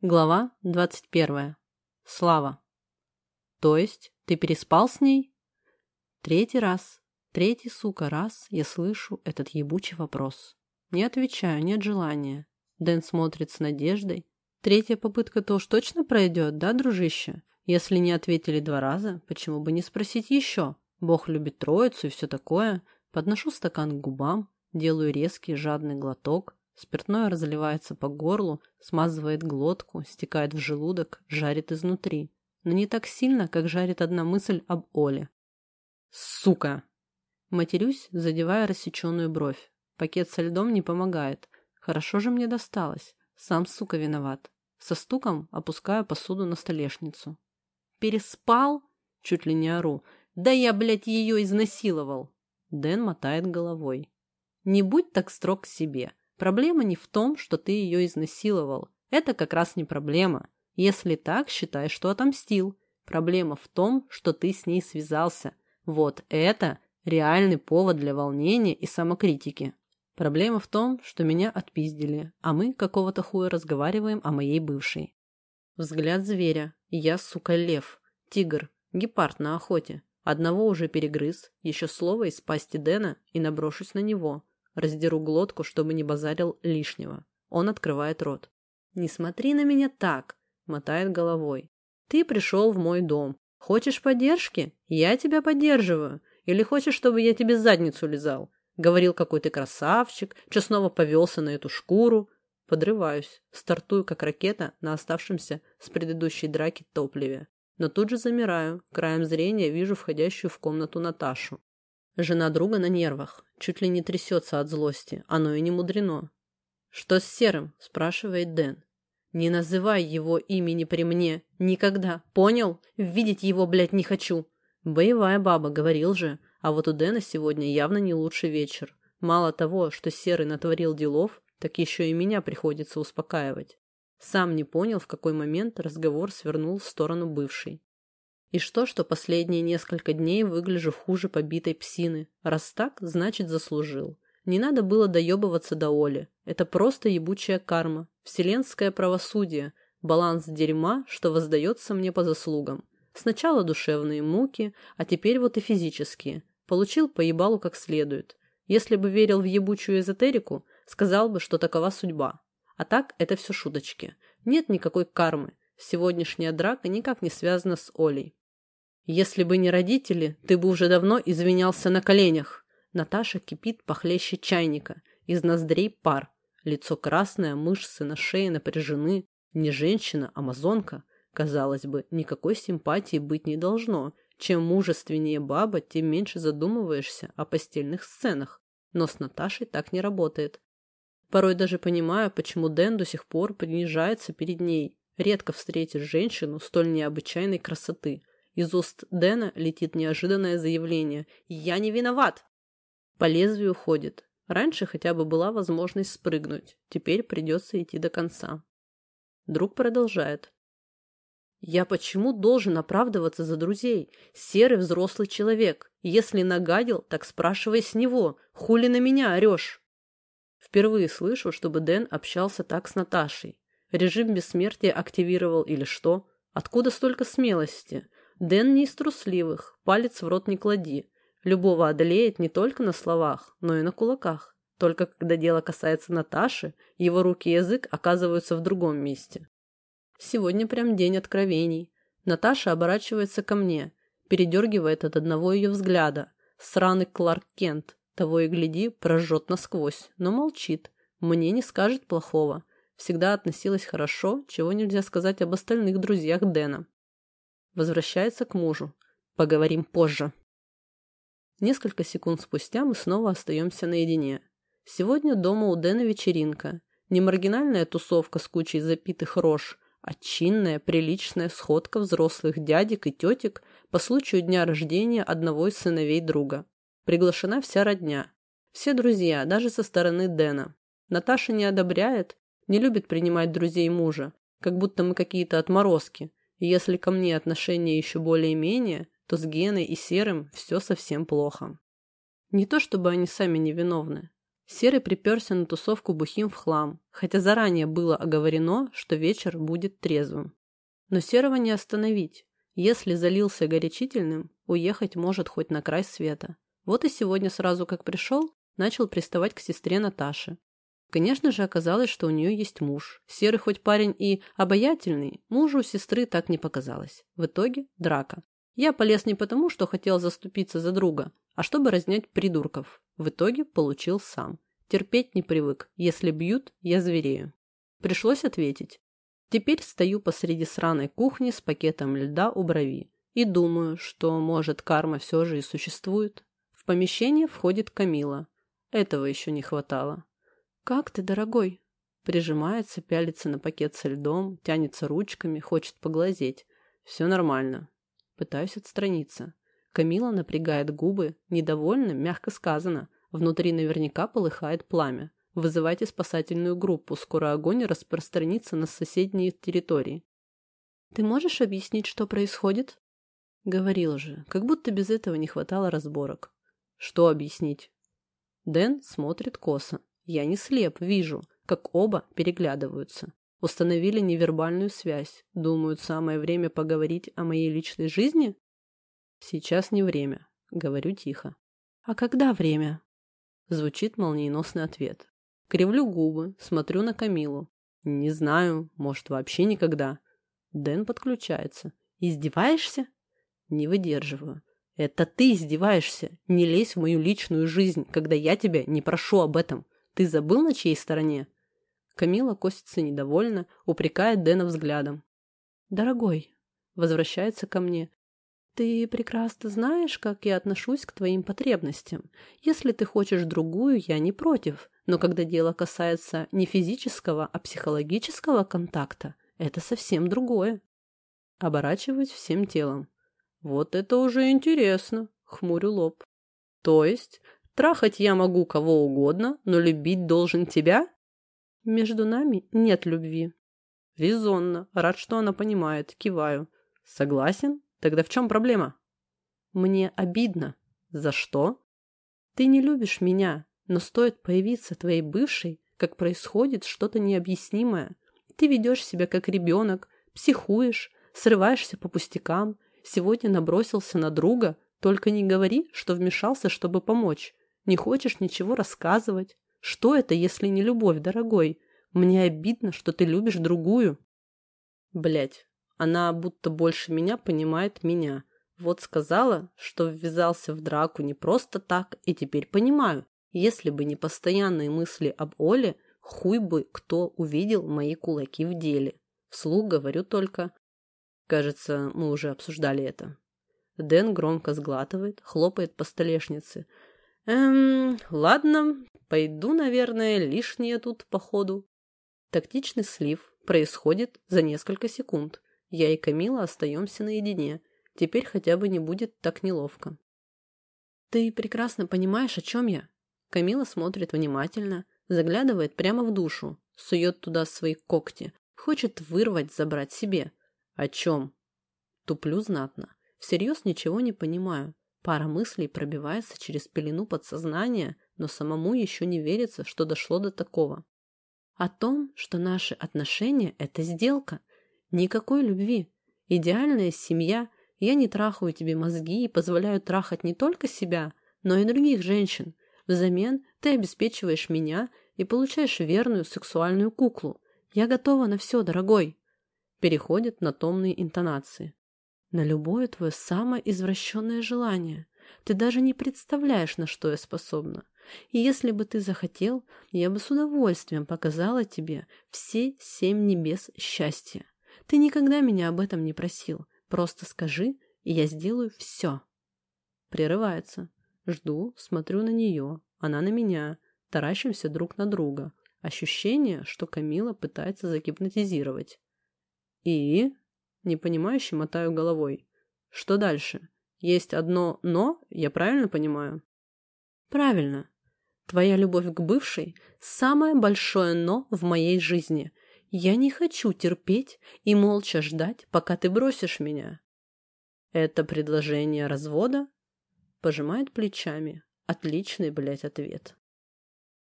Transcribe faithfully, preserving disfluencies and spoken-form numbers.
Глава двадцать первая. Слава. То есть ты переспал с ней? Третий раз, третий, сука, раз я слышу этот ебучий вопрос. Не отвечаю, нет желания. Дэн смотрит с надеждой. Третья попытка-то уж точно пройдет, да, дружище? Если не ответили два раза, почему бы не спросить еще? Бог любит троицу и все такое. Подношу стакан к губам, делаю резкий жадный глоток. Спиртное разливается по горлу, смазывает глотку, стекает в желудок, жарит изнутри. Но не так сильно, как жарит одна мысль об Оле. Сука! Матерюсь, задевая рассеченную бровь. Пакет со льдом не помогает. Хорошо же мне досталось. Сам, сука, виноват. Со стуком опускаю посуду на столешницу. Переспал? Чуть ли не ору. Да я, блядь, ее изнасиловал. Дэн мотает головой. Не будь так строг к себе. Проблема не в том, что ты ее изнасиловал. Это как раз не проблема. Если так, считай, что отомстил. Проблема в том, что ты с ней связался. Вот это реальный повод для волнения и самокритики. Проблема в том, что меня отпиздили, а мы какого-то хуя разговариваем о моей бывшей. Взгляд зверя. Я, сука, лев. Тигр. Гепард на охоте. Одного уже перегрыз, еще слово из пасти Дэна и наброшусь на него. Раздеру глотку, чтобы не базарил лишнего. Он открывает рот. «Не смотри на меня так!» — мотает головой. «Ты пришел в мой дом. Хочешь поддержки? Я тебя поддерживаю. Или хочешь, чтобы я тебе задницу лизал? Говорил, какой ты красавчик, что снова повелся на эту шкуру». Подрываюсь, стартую, как ракета, на оставшемся с предыдущей драки топливе. Но тут же замираю, краем зрения вижу входящую в комнату Наташу. Жена друга на нервах, чуть ли не трясется от злости, оно и не мудрено. «Что с Серым?» – спрашивает Дэн. «Не называй его имени при мне. Никогда. Понял? Видеть его, блядь, не хочу». Боевая баба, говорил же. А вот у Дэна сегодня явно не лучший вечер. Мало того, что Серый натворил делов, так еще и меня приходится успокаивать. Сам не понял, в какой момент разговор свернул в сторону бывшей. И что, что последние несколько дней выгляжу хуже побитой псины? Раз так, значит заслужил. Не надо было доебываться до Оли. Это просто ебучая карма, вселенское правосудие, баланс дерьма, что воздается мне по заслугам. Сначала душевные муки, а теперь вот и физические. Получил по ебалу как следует. Если бы верил в ебучую эзотерику, сказал бы, что такова судьба. А так это все шуточки. Нет никакой кармы. Сегодняшняя драка никак не связана с Олей. Если бы не родители, ты бы уже давно извинялся на коленях. Наташа кипит похлеще чайника. Из ноздрей пар. Лицо красное, мышцы на шее напряжены. Не женщина, а амазонка. Казалось бы, никакой симпатии быть не должно. Чем мужественнее баба, тем меньше задумываешься о постельных сценах. Но с Наташей так не работает. Порой даже понимаю, почему Дэн до сих пор принижается перед ней. Редко встретишь женщину столь необычайной красоты. Из уст Дэна летит неожиданное заявление: «Я не виноват!» По лезвию ходит. Раньше хотя бы была возможность спрыгнуть. Теперь придется идти до конца. Друг продолжает. «Я почему должен оправдываться за друзей? Серый взрослый человек. Если нагадил, так спрашивай с него. Хули на меня орешь?» Впервые слышу, чтобы Дэн общался так с Наташей. Режим бессмертия активировал или что? Откуда столько смелости? Дэн не из трусливых, палец в рот не клади. Любого одолеет не только на словах, но и на кулаках. Только когда дело касается Наташи, его руки и язык оказываются в другом месте. Сегодня прям день откровений. Наташа оборачивается ко мне, передергивает от одного ее взгляда. Сраный Кларк Кент, того и гляди, прожжет насквозь, но молчит. Мне не скажет плохого. Всегда относилась хорошо, чего нельзя сказать об остальных друзьях Дэна. Возвращается к мужу. Поговорим позже. Несколько секунд спустя мы снова остаемся наедине. Сегодня дома у Дэна вечеринка. Не маргинальная тусовка с кучей запитых рож, а чинная, приличная сходка взрослых дядек и тетек по случаю дня рождения одного из сыновей друга. Приглашена вся родня. Все друзья, даже со стороны Дэна. Наташа не одобряет, не любит принимать друзей мужа, как будто мы какие-то отморозки. И если ко мне отношения еще более-менее, то с Геной и Серым все совсем плохо. Не то чтобы они сами не виновны. Серый приперся на тусовку бухим в хлам, хотя заранее было оговорено, что вечер будет трезвым. Но Серого не остановить. Если залился горячительным, уехать может хоть на край света. Вот и сегодня сразу как пришел, начал приставать к сестре Наташе. Конечно же, оказалось, что у нее есть муж. Серый хоть парень и обаятельный, мужу сестры так не показалось. В итоге драка. Я полез не потому, что хотел заступиться за друга, а чтобы разнять придурков. В итоге получил сам. Терпеть не привык. Если бьют, я зверею. Пришлось ответить. Теперь стою посреди сраной кухни с пакетом льда у брови и думаю, что, может, карма все же и существует. В помещение входит Камила. Этого еще не хватало. «Как ты, дорогой?» Прижимается, пялится на пакет со льдом, тянется ручками, хочет поглазеть. Все нормально. Пытаюсь отстраниться. Камила напрягает губы. Недовольно, мягко сказано. Внутри наверняка полыхает пламя. Вызывайте спасательную группу. Скоро огонь распространится на соседние территории. «Ты можешь объяснить, что происходит?» Говорила же, как будто без этого не хватало разборок. «Что объяснить?» Дэн смотрит косо. Я не слеп, вижу, как оба переглядываются. Установили невербальную связь. Думают, самое время поговорить о моей личной жизни? Сейчас не время. Говорю тихо. А когда время? Звучит молниеносный ответ. Кривлю губы, смотрю на Камилу. Не знаю, может, вообще никогда. Дэн подключается. Издеваешься? Не выдерживаю. Это ты издеваешься. Не лезь в мою личную жизнь, когда я тебя не прошу об этом. Ты забыл, на чьей стороне? Камила косится недовольно, упрекает Дэна взглядом. «Дорогой», возвращается ко мне, «ты прекрасно знаешь, как я отношусь к твоим потребностям. Если ты хочешь другую, я не против. Но когда дело касается не физического, а психологического контакта, это совсем другое». Оборачиваюсь всем телом. «Вот это уже интересно», хмурю лоб. «То есть трахать я могу кого угодно, но любить должен тебя?» «Между нами нет любви». «Резонно. Рад, что она понимает. Киваю. Согласен? Тогда в чем проблема?» «Мне обидно». «За что?» «Ты не любишь меня, но стоит появиться твоей бывшей, как происходит что-то необъяснимое. Ты ведешь себя как ребенок, психуешь, срываешься по пустякам. Сегодня набросился на друга. Только не говори, что вмешался, чтобы помочь. Не хочешь ничего рассказывать. Что это, если не любовь, дорогой? Мне обидно, что ты любишь другую». Блять, она будто больше меня понимает меня. Вот сказала, что ввязался в драку не просто так, и теперь понимаю. Если бы не постоянные мысли об Оле, хуй бы кто увидел мои кулаки в деле. Вслух говорю только. Кажется, мы уже обсуждали это. Дэн громко сглатывает, хлопает по столешнице. Эм, ладно, пойду, наверное, лишнее тут походу. Тактичный слив происходит за несколько секунд. Я и Камила остаемся наедине. Теперь хотя бы не будет так неловко. «Ты прекрасно понимаешь, о чем я?» Камила смотрит внимательно, заглядывает прямо в душу, сует туда свои когти, хочет вырвать, забрать себе. «О чем?» Туплю знатно. Всерьез ничего не понимаю. Пара мыслей пробивается через пелену подсознания, но самому еще не верится, что дошло до такого. О том, что наши отношения – это сделка. Никакой любви. Идеальная семья. Я не трахаю тебе мозги и позволяю трахать не только себя, но и других женщин. Взамен ты обеспечиваешь меня и получаешь верную сексуальную куклу. Я готова на все, дорогой. Переходит на томные интонации. На любое твое самое извращенное желание. Ты даже не представляешь, на что я способна. И если бы ты захотел, я бы с удовольствием показала тебе все семь небес счастья. Ты никогда меня об этом не просил. Просто скажи, и я сделаю все. Прерывается. Жду, смотрю на нее, она на меня. Таращимся друг на друга. Ощущение, что Камила пытается загипнотизировать. И... Непонимающе мотаю головой. Что дальше? Есть одно «но», я правильно понимаю? Правильно. Твоя любовь к бывшей – самое большое «но» в моей жизни. Я не хочу терпеть и молча ждать, пока ты бросишь меня. Это предложение развода? Пожимает плечами. Отличный, блядь, ответ.